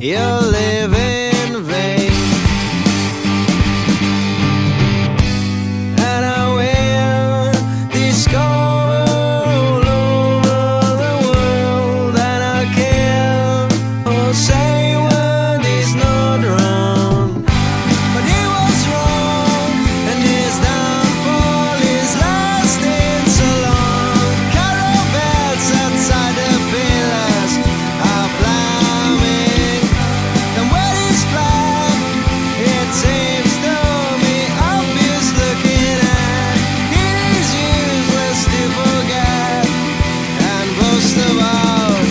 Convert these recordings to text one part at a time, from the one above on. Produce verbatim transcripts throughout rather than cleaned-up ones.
you live in vain. And I will discover all over the world, and I can't oh, say a word is not wrong. But he was wrong, and his downfall is lasting so long. Carol bells outside the pillars are flaming. The world is black, it seems to me obvious looking at. It is useless to forget and boast about.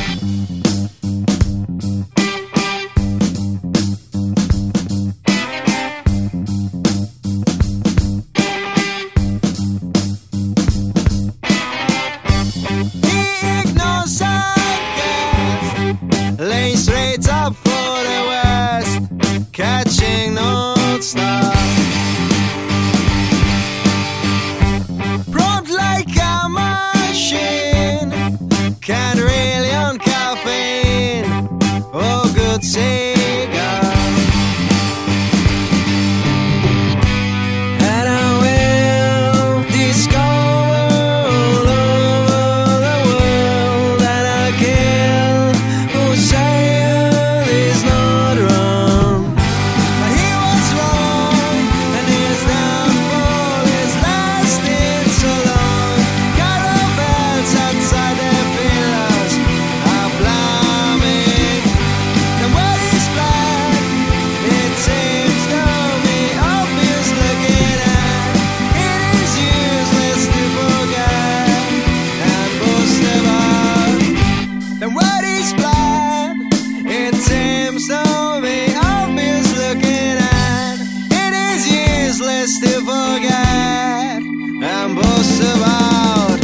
He ignores our gas, laying straight up for the west, catching North Star. Prompt like a machine, can't really on caffeine or good cigar. And I will discover all over the world, and I can't oh, say it is not wrong. But he was wrong, and his downfall is lasting so long. Carol bells outside the pillars are flaming. The world is black, it seems to me obvious looking at. It is useless to forget and boast about. The world is black, it seems to me obvious looking at. It is useless to forget and boast about.